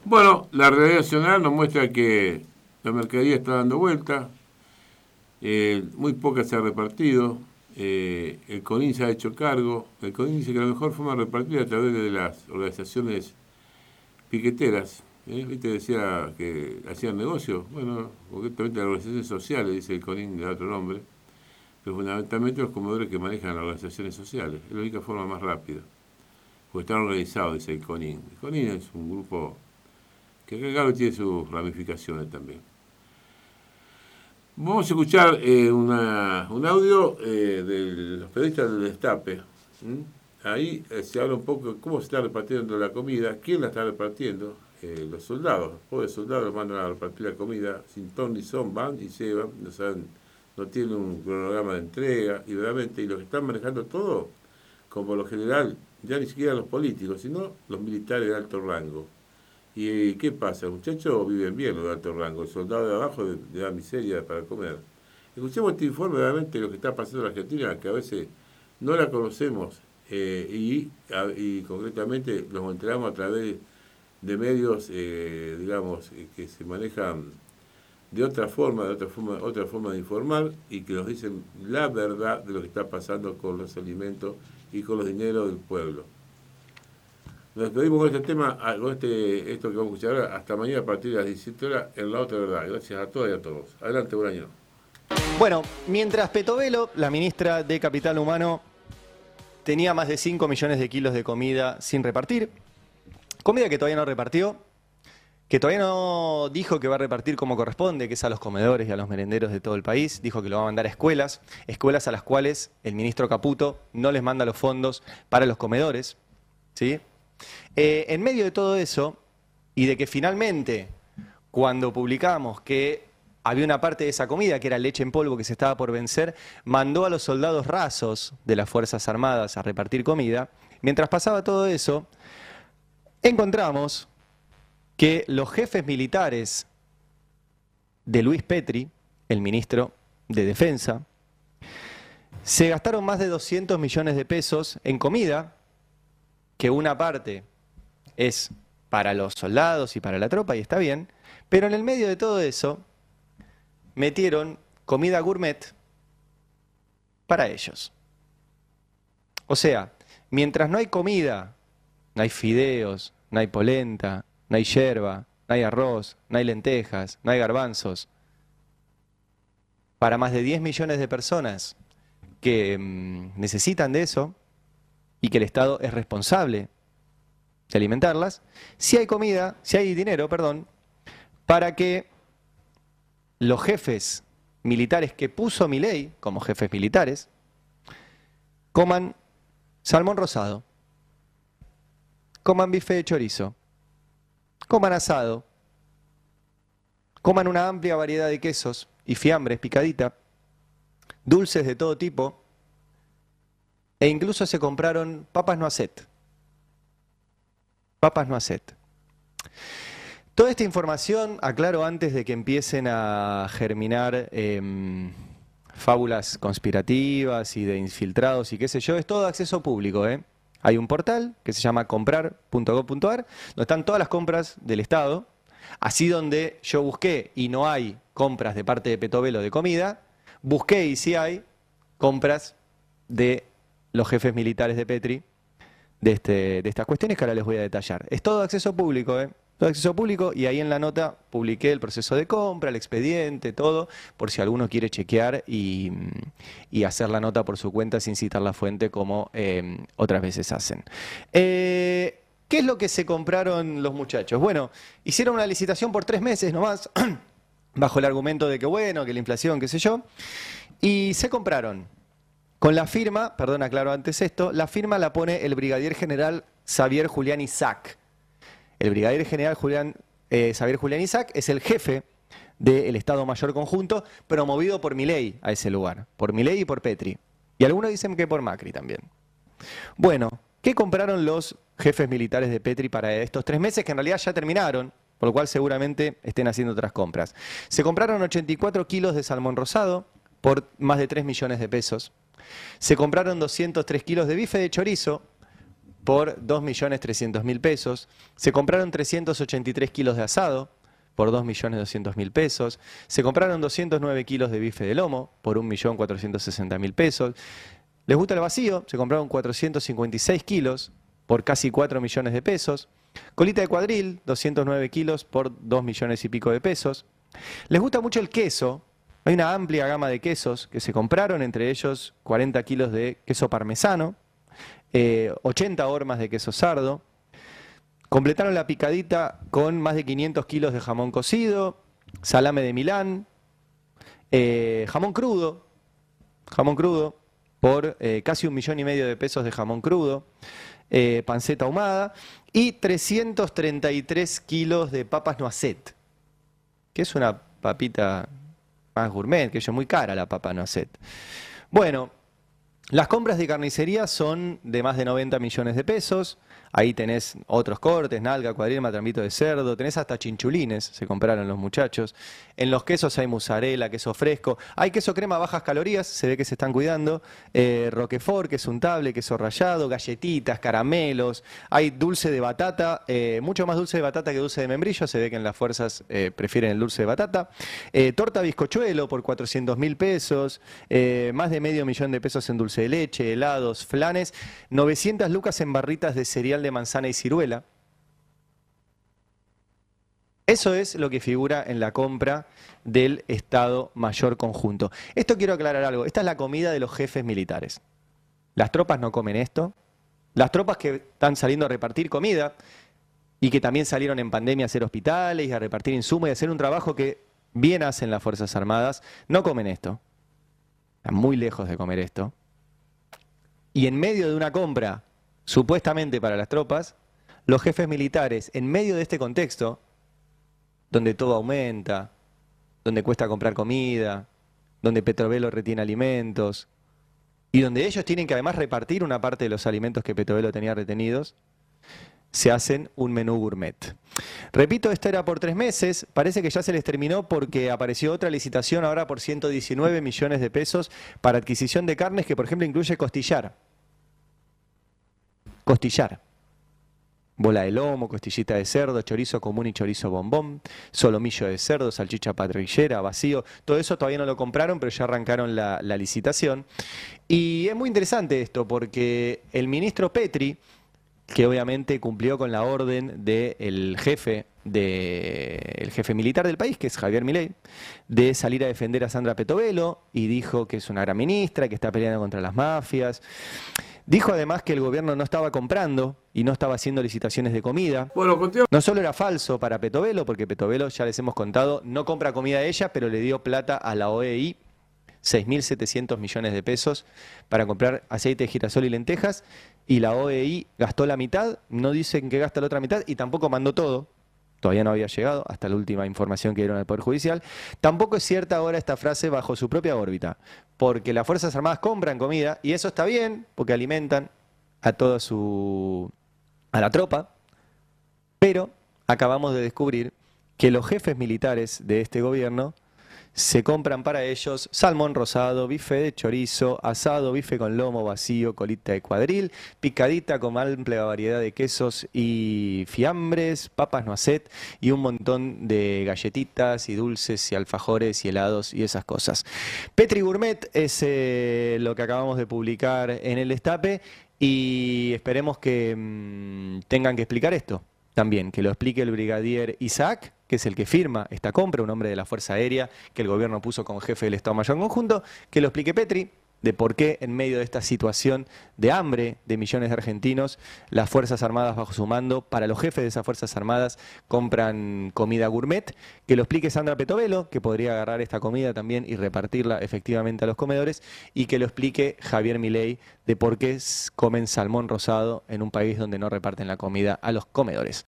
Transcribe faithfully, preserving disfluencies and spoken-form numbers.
Bueno, la realidad nacional nos muestra que la mercadería está dando vuelta, eh, muy poca se ha repartido, eh, el CONIN se ha hecho cargo, el CONIN dice que la mejor forma de repartir a través de las organizaciones piqueteras, ¿eh? ¿Viste? Decía que hacían negocio, bueno, concretamente las organizaciones sociales, dice el CONIN, de otro nombre, pero fundamentalmente los comedores que manejan las organizaciones sociales, es la única forma más rápida, porque están organizados, dice el CONIN. El CONIN es un grupo que claro tiene sus ramificaciones también. Vamos a escuchar eh, una, un audio eh, de los periodistas del Destape. ¿Mm? Ahí eh, se habla un poco de cómo se está repartiendo la comida, quién la está repartiendo, eh, los soldados, los pobres soldados los mandan a repartir la comida, sin ton ni son, van y se van, no saben, no tienen un cronograma de entrega, y realmente, y los que están manejando todo, como por lo general, ya ni siquiera los políticos, sino los militares de alto rango. ¿Y qué pasa? Los muchachos viven bien los de alto rango, el soldado de abajo le da miseria para comer. Escuchemos este informe realmente de lo que está pasando en la Argentina, que a veces no la conocemos eh, y, a, y concretamente nos enteramos a través de medios, eh, digamos, que se manejan de otra forma, de otra forma, otra forma de informar y que nos dicen la verdad de lo que está pasando con los alimentos y con los dineros del pueblo. Nos despedimos con este tema, con este, esto que vamos a escuchar ahora, hasta mañana a partir de las diecisiete horas en La Otra Verdad. Gracias a todas y a todos. Adelante, buen año. Bueno, mientras Petovelo, la ministra de Capital Humano, tenía más de cinco millones de kilos de comida sin repartir, comida que todavía no repartió, que todavía no dijo que va a repartir como corresponde, que es a los comedores y a los merenderos de todo el país, dijo que lo va a mandar a escuelas, escuelas a las cuales el ministro Caputo no les manda los fondos para los comedores, ¿sí? Eh, en medio de todo eso, y de que finalmente, cuando publicamos que había una parte de esa comida, que era leche en polvo que se estaba por vencer, mandó a los soldados rasos de las Fuerzas Armadas a repartir comida. Mientras pasaba todo eso, encontramos que los jefes militares de Luis Petri, el ministro de Defensa, se gastaron más de doscientos millones de pesos en comida, que una parte es para los soldados y para la tropa, y está bien, pero en el medio de todo eso metieron comida gourmet para ellos. O sea, mientras no hay comida, no hay fideos, no hay polenta, no hay yerba, no hay arroz, no hay lentejas, no hay garbanzos, para más de diez millones de personas que mmm, necesitan de eso, y que el Estado es responsable de alimentarlas, si hay comida, si hay dinero, perdón, para que los jefes militares que puso Milei como jefes militares coman salmón rosado, coman bife de chorizo, coman asado, coman una amplia variedad de quesos y fiambres picadita, dulces de todo tipo, e incluso se compraron papas noisette. Papas noisette. Toda esta información, aclaro antes de que empiecen a germinar eh, fábulas conspirativas y de infiltrados y qué sé yo, es todo de acceso público, ¿eh? Hay un portal que se llama comprar punto gob punto ar, donde están todas las compras del Estado, así donde yo busqué y no hay compras de parte de Petovelo de comida, busqué y sí hay compras de los jefes militares de Petri, de, este, de estas cuestiones que ahora les voy a detallar. Es todo acceso público, ¿eh? Todo acceso público, y ahí en la nota publiqué el proceso de compra, el expediente, todo, por si alguno quiere chequear y, y hacer la nota por su cuenta sin citar la fuente como eh, otras veces hacen. Eh, ¿Qué es lo que se compraron los muchachos? Bueno, hicieron una licitación por tres meses nomás, bajo el argumento de que bueno, que la inflación, qué sé yo, y se compraron con la firma, perdón, aclaro antes esto, la firma la pone el brigadier general Xavier Julián Isaac. El brigadier general Julián, eh, Xavier Julián Isaac es el jefe del Estado Mayor Conjunto, promovido por Milei a ese lugar, por Milei y por Petri. Y algunos dicen que por Macri también. Bueno, ¿qué compraron los jefes militares de Petri para estos tres meses, que en realidad ya terminaron, por lo cual seguramente estén haciendo otras compras? Se compraron ochenta y cuatro kilos de salmón rosado por más de tres millones de pesos. Se compraron doscientos tres kilos de bife de chorizo por dos millones trescientos mil pesos. Se compraron trescientos ochenta y tres kilos de asado por dos millones doscientos mil pesos. Se compraron doscientos nueve kilos de bife de lomo por un millón cuatrocientos sesenta mil pesos. ¿Les gusta el vacío? Se compraron cuatrocientos cincuenta y seis kilos por casi cuatro millones de pesos. Colita de cuadril, doscientos nueve kilos por dos millones y pico de pesos. ¿Les gusta mucho el queso? Hay una amplia gama de quesos que se compraron, entre ellos cuarenta kilos de queso parmesano, eh, ochenta hormas de queso sardo. Completaron la picadita con más de quinientos kilos de jamón cocido, salame de Milán, eh, jamón crudo, jamón crudo por eh, casi un millón y medio de pesos de jamón crudo, eh, panceta ahumada y trescientos treinta y tres kilos de papas noisette, que es una papita más gourmet, que es muy cara la papa noisette. Bueno, las compras de carnicería son de más de noventa millones de pesos. Ahí tenés otros cortes, nalga, cuadril, matrambito de cerdo, tenés hasta chinchulines, se compraron los muchachos. En los quesos hay mozzarella, queso fresco, hay queso crema bajas calorías, se ve que se están cuidando, eh, roquefort, queso untable, queso rallado, galletitas, caramelos, hay dulce de batata, eh, mucho más dulce de batata que dulce de membrillo, se ve que en las fuerzas eh, prefieren el dulce de batata. Eh, torta bizcochuelo por cuatrocientos mil pesos, eh, más de medio millón de pesos en dulce de leche, helados, flanes, novecientas lucas en barritas de cereal de manzana y ciruela. Eso es lo que figura en la compra del Estado Mayor Conjunto. Esto quiero aclarar algo. Esta es la comida de los jefes militares. Las tropas no comen esto. Las tropas que están saliendo a repartir comida y que también salieron en pandemia a hacer hospitales y a repartir insumos y a hacer un trabajo que bien hacen las Fuerzas Armadas, no comen esto. Están muy lejos de comer esto. Y en medio de una compra supuestamente para las tropas, los jefes militares, en medio de este contexto, donde todo aumenta, donde cuesta comprar comida, donde Petrovelo retiene alimentos, y donde ellos tienen que además repartir una parte de los alimentos que Petrovelo tenía retenidos, se hacen un menú gourmet. Repito, esto era por tres meses, parece que ya se les terminó porque apareció otra licitación ahora por ciento diecinueve millones de pesos para adquisición de carnes que, por ejemplo, incluye costillar. Costillar, bola de lomo, costillita de cerdo, chorizo común y chorizo bombón, solomillo de cerdo, salchicha parrillera, vacío, todo eso todavía no lo compraron, pero ya arrancaron la, la licitación. Y es muy interesante esto porque el ministro Petri, que obviamente cumplió con la orden del jefe, de, el jefe militar del país, que es Javier Milei, de salir a defender a Sandra Petovelo, y dijo que es una gran ministra, que está peleando contra las mafias. Dijo además que el gobierno no estaba comprando y no estaba haciendo licitaciones de comida. Bueno, continúa. No solo era falso para Petovelo, porque Petovelo, ya les hemos contado, no compra comida a ella, pero le dio plata a la O E I, seis mil setecientos millones de pesos, para comprar aceite de girasol y lentejas, y la O E I gastó la mitad, no dicen que gasta la otra mitad, y tampoco mandó todo. Todavía no había llegado, hasta la última información que dieron al Poder Judicial. Tampoco es cierta ahora esta frase bajo su propia órbita, porque las Fuerzas Armadas compran comida, y eso está bien, porque alimentan a toda su... a la tropa, pero acabamos de descubrir que los jefes militares de este gobierno se compran para ellos salmón rosado, bife de chorizo, asado, bife con lomo vacío, colita de cuadril, picadita con amplia variedad de quesos y fiambres, papas noisette y un montón de galletitas y dulces y alfajores y helados y esas cosas. Petri Gourmet es eh, lo que acabamos de publicar en el Destape y esperemos que mmm, tengan que explicar esto también, que lo explique el brigadier Isaac, que es el que firma esta compra, un hombre de la Fuerza Aérea que el gobierno puso como jefe del Estado Mayor Conjunto, que lo explique Petri, de por qué en medio de esta situación de hambre de millones de argentinos, las Fuerzas Armadas bajo su mando, para los jefes de esas Fuerzas Armadas, compran comida gourmet, que lo explique Sandra Petovelo, que podría agarrar esta comida también y repartirla efectivamente a los comedores, y que lo explique Javier Milei, de por qué comen salmón rosado en un país donde no reparten la comida a los comedores.